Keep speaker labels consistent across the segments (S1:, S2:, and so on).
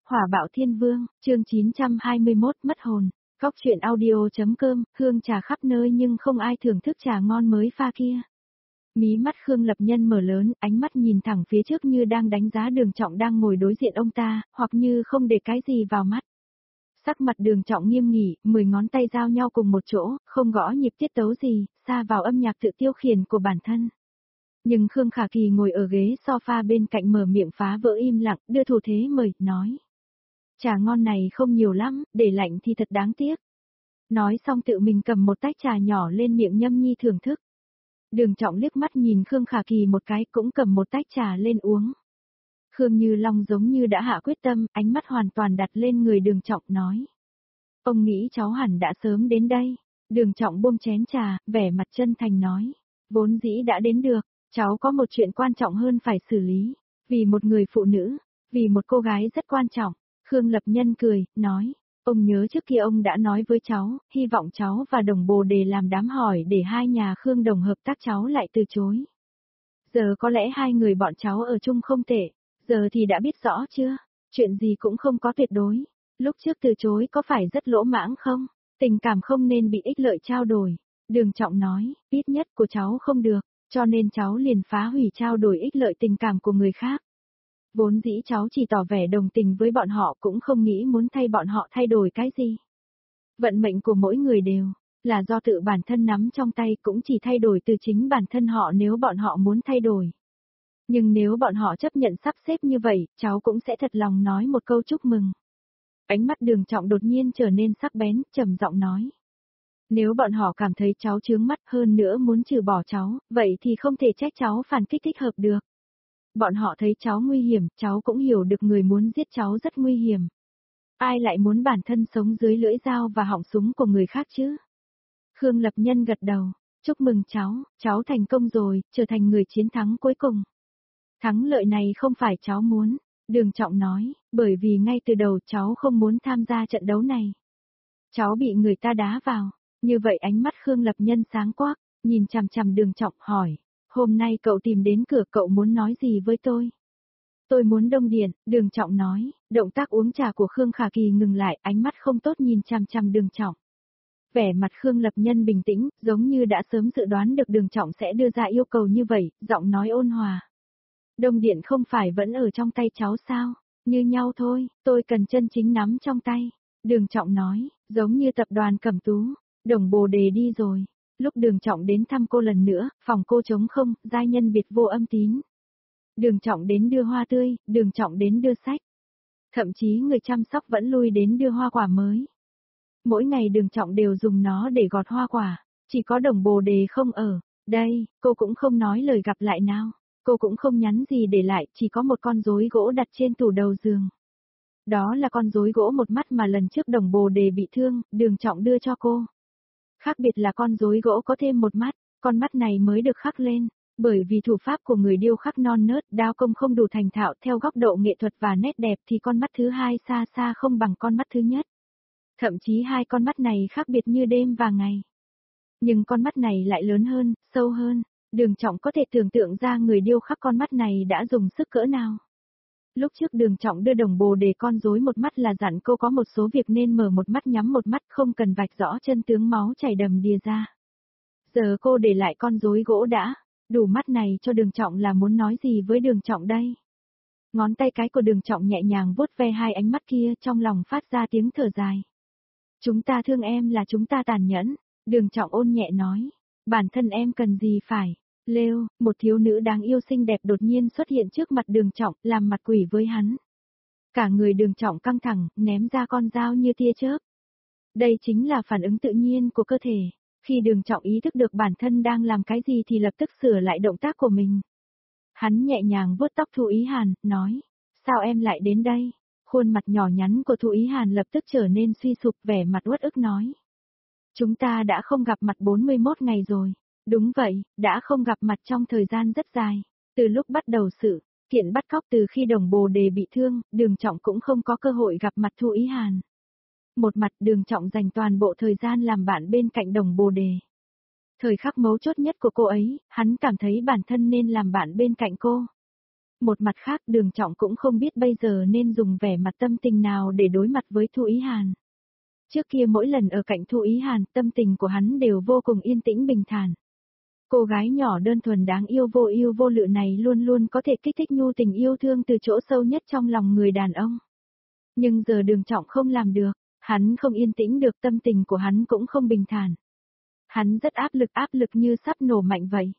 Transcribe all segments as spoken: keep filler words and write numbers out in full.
S1: Hỏa bạo thiên vương, chương chín trăm hai mươi mốt mất hồn. Góc truyện audio.com, hương trà khắp nơi nhưng không ai thưởng thức trà ngon mới pha kia. Mí mắt Khương Lập Nhân mở lớn, ánh mắt nhìn thẳng phía trước như đang đánh giá Đường Trọng đang ngồi đối diện ông ta, hoặc như không để cái gì vào mắt. Sắc mặt Đường Trọng nghiêm nghị, mười ngón tay giao nhau cùng một chỗ, không gõ nhịp tiết tấu gì, xa vào âm nhạc tự tiêu khiển của bản thân. Nhưng Khương Khả Kỳ ngồi ở ghế sofa bên cạnh mở miệng phá vỡ im lặng, đưa thủ thế mời, nói. Trà ngon này không nhiều lắm, để lạnh thì thật đáng tiếc. Nói xong tự mình cầm một tách trà nhỏ lên miệng nhâm nhi thưởng thức. Đường Trọng liếc mắt nhìn Khương Khả Kỳ một cái cũng cầm một tách trà lên uống. Khương Như Long giống như đã hạ quyết tâm, ánh mắt hoàn toàn đặt lên người Đường Trọng nói. Ông nghĩ cháu hẳn đã sớm đến đây. Đường Trọng buông chén trà, vẻ mặt chân thành nói. Vốn dĩ đã đến được, cháu có một chuyện quan trọng hơn phải xử lý. Vì một người phụ nữ, vì một cô gái rất quan trọng. Khương Lập Nhân cười, nói. Ông nhớ trước kia ông đã nói với cháu, hy vọng cháu và Đồng Bồ Đề làm đám hỏi để hai nhà Khương Đồng hợp tác, cháu lại từ chối. Giờ có lẽ hai người bọn cháu ở chung không tệ, giờ thì đã biết rõ chưa? Chuyện gì cũng không có tuyệt đối. Lúc trước từ chối có phải rất lỗ mãng không? Tình cảm không nên bị ích lợi trao đổi. Đường Trọng nói, ít nhất của cháu không được, cho nên cháu liền phá hủy trao đổi ích lợi tình cảm của người khác. Vốn dĩ cháu chỉ tỏ vẻ đồng tình với bọn họ, cũng không nghĩ muốn thay bọn họ thay đổi cái gì. Vận mệnh của mỗi người đều là do tự bản thân nắm trong tay, cũng chỉ thay đổi từ chính bản thân họ nếu bọn họ muốn thay đổi. Nhưng nếu bọn họ chấp nhận sắp xếp như vậy, cháu cũng sẽ thật lòng nói một câu chúc mừng. Ánh mắt Đường Trọng đột nhiên trở nên sắc bén, trầm giọng nói. Nếu bọn họ cảm thấy cháu chướng mắt hơn nữa muốn trừ bỏ cháu, vậy thì không thể trách cháu phản kích thích hợp được. Bọn họ thấy cháu nguy hiểm, cháu cũng hiểu được người muốn giết cháu rất nguy hiểm. Ai lại muốn bản thân sống dưới lưỡi dao và họng súng của người khác chứ? Khương Lập Nhân gật đầu, chúc mừng cháu, cháu thành công rồi, trở thành người chiến thắng cuối cùng. Thắng lợi này không phải cháu muốn, Đường Trọng nói, bởi vì ngay từ đầu cháu không muốn tham gia trận đấu này. Cháu bị người ta đá vào, như vậy ánh mắt Khương Lập Nhân sáng quắc, nhìn chằm chằm Đường Trọng hỏi. Hôm nay cậu tìm đến cửa, cậu muốn nói gì với tôi? Tôi muốn đông điện, Đường Trọng nói. Động tác uống trà của Khương Khả Kỳ ngừng lại, ánh mắt không tốt nhìn chằm chằm Đường Trọng. Vẻ mặt Khương Lập Nhân bình tĩnh, giống như đã sớm dự đoán được Đường Trọng sẽ đưa ra yêu cầu như vậy, giọng nói ôn hòa. Đông điện không phải vẫn ở trong tay cháu sao? Như nhau thôi, tôi cần chân chính nắm trong tay. Đường Trọng nói, giống như tập đoàn Cẩm Tú, Đồng Bồ Đề đi rồi. Lúc Đường Trọng đến thăm cô lần nữa, phòng cô trống không, giai nhân biệt vô âm tín. Đường Trọng đến đưa hoa tươi, Đường Trọng đến đưa sách. Thậm chí người chăm sóc vẫn lui đến đưa hoa quả mới. Mỗi ngày Đường Trọng đều dùng nó để gọt hoa quả, chỉ có Đồng Bồ Đề không ở. Đây, cô cũng không nói lời gặp lại nào. Cô cũng không nhắn gì để lại, chỉ có một con rối gỗ đặt trên tủ đầu giường. Đó là con rối gỗ một mắt mà lần trước Đồng Bồ Đề bị thương, Đường Trọng đưa cho cô. Khác biệt là con rối gỗ có thêm một mắt, con mắt này mới được khắc lên, bởi vì thủ pháp của người điêu khắc non nớt, đao công không đủ thành thạo theo góc độ nghệ thuật và nét đẹp thì con mắt thứ hai xa xa không bằng con mắt thứ nhất. Thậm chí hai con mắt này khác biệt như đêm và ngày. Nhưng con mắt này lại lớn hơn, sâu hơn, Đường Trọng có thể tưởng tượng ra người điêu khắc con mắt này đã dùng sức cỡ nào. Lúc trước Đường Trọng đưa Đồng Bồ Đề con rối một mắt là dặn cô có một số việc nên mở một mắt nhắm một mắt, không cần vạch rõ chân tướng máu chảy đầm đìa ra. Giờ cô để lại con rối gỗ đã, đủ mắt này cho Đường Trọng là muốn nói gì với Đường Trọng đây? Ngón tay cái của Đường Trọng nhẹ nhàng vuốt ve hai ánh mắt kia, trong lòng phát ra tiếng thở dài. Chúng ta thương em là chúng ta tàn nhẫn, Đường Trọng ôn nhẹ nói. Bản thân em cần gì phải? Lêu, một thiếu nữ đáng yêu xinh đẹp đột nhiên xuất hiện trước mặt Đường Trọng, làm mặt quỷ với hắn. Cả người Đường Trọng căng thẳng, ném ra con dao như tia chớp. Đây chính là phản ứng tự nhiên của cơ thể. Khi Đường Trọng ý thức được bản thân đang làm cái gì thì lập tức sửa lại động tác của mình. Hắn nhẹ nhàng vuốt tóc Thu Ý Hàn, nói, sao em lại đến đây? Khuôn mặt nhỏ nhắn của Thu Ý Hàn lập tức trở nên suy sụp, vẻ mặt uất ức nói. Chúng ta đã không gặp mặt bốn mươi mốt ngày rồi. Đúng vậy, đã không gặp mặt trong thời gian rất dài. Từ lúc bắt đầu sự kiện bắt cóc, từ khi Đồng Bồ Đề bị thương, Đường Trọng cũng không có cơ hội gặp mặt Thu Ý Hàn. Một mặt Đường Trọng dành toàn bộ thời gian làm bạn bên cạnh Đồng Bồ Đề. Thời khắc mấu chốt nhất của cô ấy, hắn cảm thấy bản thân nên làm bạn bên cạnh cô. Một mặt khác Đường Trọng cũng không biết bây giờ nên dùng vẻ mặt tâm tình nào để đối mặt với Thu Ý Hàn. Trước kia mỗi lần ở cạnh Thu Ý Hàn, tâm tình của hắn đều vô cùng yên tĩnh bình thản. Cô gái nhỏ đơn thuần đáng yêu vô ưu vô lự này luôn luôn có thể kích thích nhu tình yêu thương từ chỗ sâu nhất trong lòng người đàn ông. Nhưng giờ Đường Trọng không làm được, hắn không yên tĩnh được, tâm tình của hắn cũng không bình thản. Hắn rất áp lực áp lực như sắp nổ mạnh vậy.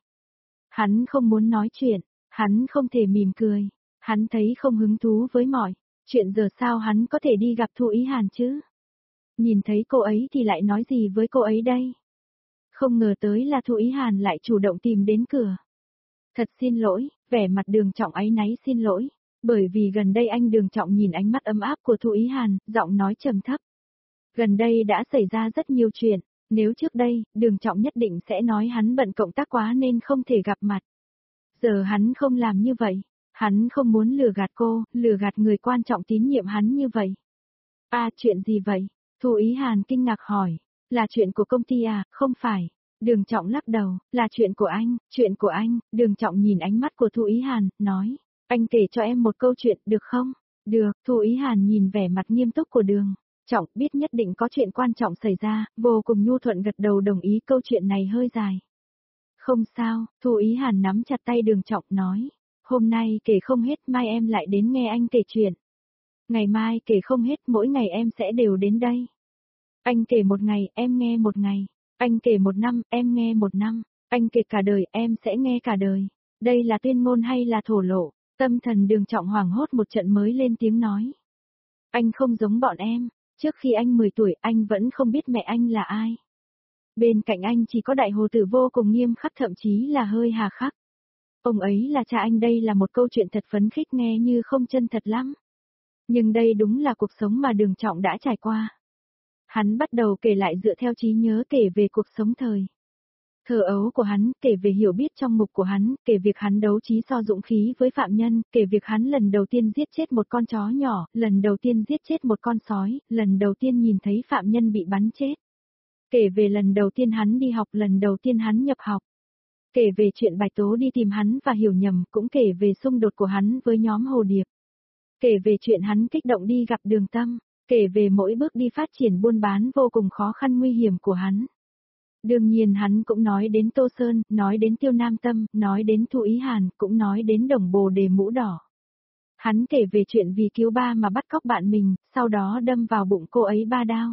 S1: Hắn không muốn nói chuyện, hắn không thể mỉm cười, hắn thấy không hứng thú với mọi chuyện, giờ sao hắn có thể đi gặp Thu Ý Hàn chứ? Nhìn thấy cô ấy thì lại nói gì với cô ấy đây? Không ngờ tới là Thu Ý Hàn lại chủ động tìm đến cửa. Thật xin lỗi, vẻ mặt Đường Trọng áy náy xin lỗi, bởi vì gần đây anh Đường Trọng nhìn ánh mắt ấm áp của Thu Ý Hàn, giọng nói trầm thấp. Gần đây đã xảy ra rất nhiều chuyện, nếu trước đây, Đường Trọng nhất định sẽ nói hắn bận cộng tác quá nên không thể gặp mặt. Giờ hắn không làm như vậy, hắn không muốn lừa gạt cô, lừa gạt người quan trọng tín nhiệm hắn như vậy. À, chuyện gì vậy? Thu Ý Hàn kinh ngạc hỏi. Là chuyện của công ty à? Không phải. Đường Trọng lắc đầu, là chuyện của anh, chuyện của anh. Đường Trọng nhìn ánh mắt của Thu Ý Hàn, nói, anh kể cho em một câu chuyện, được không? Được. Thu Ý Hàn nhìn vẻ mặt nghiêm túc của Đường Trọng, biết nhất định có chuyện quan trọng xảy ra, vô cùng nhu thuận gật đầu đồng ý. Câu chuyện này hơi dài. Không sao, Thu Ý Hàn nắm chặt tay Đường Trọng nói, hôm nay kể không hết, mai em lại đến nghe anh kể chuyện. Ngày mai kể không hết, mỗi ngày em sẽ đều đến đây. Anh kể một ngày, em nghe một ngày. Anh kể một năm, em nghe một năm. Anh kể cả đời, em sẽ nghe cả đời. Đây là tuyên ngôn hay là thổ lộ? Tâm thần Đường Trọng hoảng hốt một trận mới lên tiếng nói. Anh không giống bọn em, trước khi anh mười tuổi anh vẫn không biết mẹ anh là ai. Bên cạnh anh chỉ có đại hồ tử vô cùng nghiêm khắc, thậm chí là hơi hà khắc. Ông ấy là cha anh. Đây là một câu chuyện thật phấn khích, nghe như không chân thật lắm. Nhưng đây đúng là cuộc sống mà Đường Trọng đã trải qua. Hắn bắt đầu kể lại dựa theo trí nhớ, kể về cuộc sống thời thơ ấu của hắn, kể về hiểu biết trong mục của hắn, kể việc hắn đấu trí so dũng khí với phạm nhân, kể việc hắn lần đầu tiên giết chết một con chó nhỏ, lần đầu tiên giết chết một con sói, lần đầu tiên nhìn thấy phạm nhân bị bắn chết. Kể về lần đầu tiên hắn đi học, lần đầu tiên hắn nhập học. Kể về chuyện Bạch Tố đi tìm hắn và hiểu nhầm, cũng kể về xung đột của hắn với nhóm Hồ Điệp. Kể về chuyện hắn kích động đi gặp Đường Tâm, kể về mỗi bước đi phát triển buôn bán vô cùng khó khăn nguy hiểm của hắn. Đương nhiên hắn cũng nói đến Tô Sơn, nói đến Tiêu Nam Tâm, nói đến Thu Ý Hàn, cũng nói đến Đồng Bồ Đề mũ đỏ. Hắn kể về chuyện vì cứu ba mà bắt cóc bạn mình, sau đó đâm vào bụng cô ấy ba đao.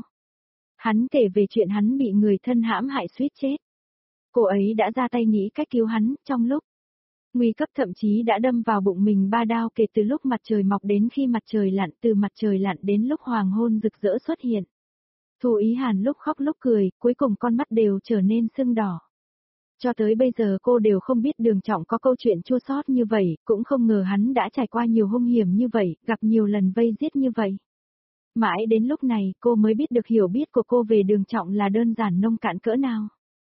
S1: Hắn kể về chuyện hắn bị người thân hãm hại suýt chết. Cô ấy đã ra tay nghĩ cách cứu hắn, trong lúc nguy cấp thậm chí đã đâm vào bụng mình ba đao, kể từ lúc mặt trời mọc đến khi mặt trời lặn, từ mặt trời lặn đến lúc hoàng hôn rực rỡ xuất hiện. Thu Ý Hàn lúc khóc lúc cười, cuối cùng con mắt đều trở nên sưng đỏ. Cho tới bây giờ cô đều không biết Đường Trọng có câu chuyện chua xót như vậy, cũng không ngờ hắn đã trải qua nhiều hung hiểm như vậy, gặp nhiều lần vây giết như vậy. Mãi đến lúc này, cô mới biết được hiểu biết của cô về Đường Trọng là đơn giản nông cạn cỡ nào.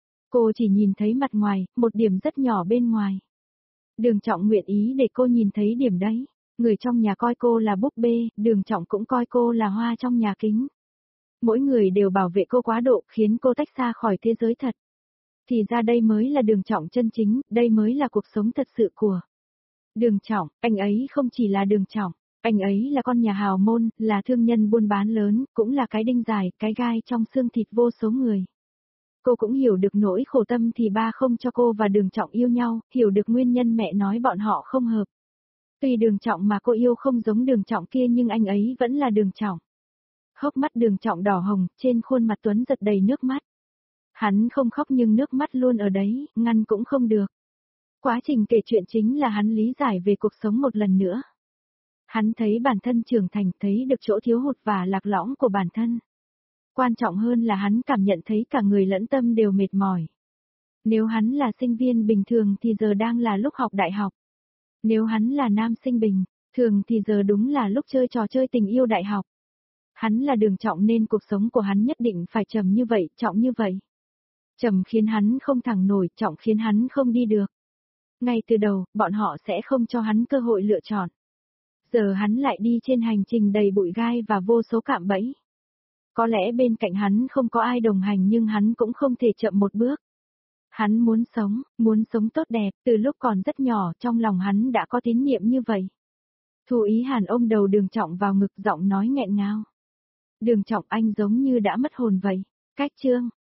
S1: Cô chỉ nhìn thấy mặt ngoài, một điểm rất nhỏ bên ngoài. Đường Trọng nguyện ý để cô nhìn thấy điểm đấy. Người trong nhà coi cô là búp bê, Đường Trọng cũng coi cô là hoa trong nhà kính. Mỗi người đều bảo vệ cô quá độ, khiến cô tách xa khỏi thế giới thật. Thì ra đây mới là Đường Trọng chân chính, đây mới là cuộc sống thật sự của Đường Trọng. Anh ấy không chỉ là Đường Trọng, anh ấy là con nhà hào môn, là thương nhân buôn bán lớn, cũng là cái đinh dài, cái gai trong xương thịt vô số người. Cô cũng hiểu được nỗi khổ tâm thì ba không cho cô và Đường Trọng yêu nhau, hiểu được nguyên nhân mẹ nói bọn họ không hợp. Tuy Đường Trọng mà cô yêu không giống Đường Trọng kia nhưng anh ấy vẫn là Đường Trọng. Hốc mắt Đường Trọng đỏ hồng, trên khuôn mặt tuấn giật đầy nước mắt. Hắn không khóc nhưng nước mắt luôn ở đấy, ngăn cũng không được. Quá trình kể chuyện chính là hắn lý giải về cuộc sống một lần nữa. Hắn thấy bản thân trưởng thành, thấy được chỗ thiếu hụt và lạc lõng của bản thân. Quan trọng hơn là hắn cảm nhận thấy cả người lẫn tâm đều mệt mỏi. Nếu hắn là sinh viên bình thường thì giờ đang là lúc học đại học. Nếu hắn là nam sinh bình thường thì giờ đúng là lúc chơi trò chơi tình yêu đại học. Hắn là Đường Trọng nên cuộc sống của hắn nhất định phải trầm như vậy, trọng như vậy. Trầm khiến hắn không thẳng nổi, trọng khiến hắn không đi được. Ngay từ đầu, bọn họ sẽ không cho hắn cơ hội lựa chọn. Giờ hắn lại đi trên hành trình đầy bụi gai và vô số cạm bẫy. Có lẽ bên cạnh hắn không có ai đồng hành nhưng hắn cũng không thể chậm một bước. Hắn muốn sống, muốn sống tốt đẹp, từ lúc còn rất nhỏ trong lòng hắn đã có tín niệm như vậy. Thu Ý Hàn ôm đầu Đường Trọng vào ngực, giọng nói nghẹn ngào. Đường Trọng, anh giống như đã mất hồn vậy. Cách chương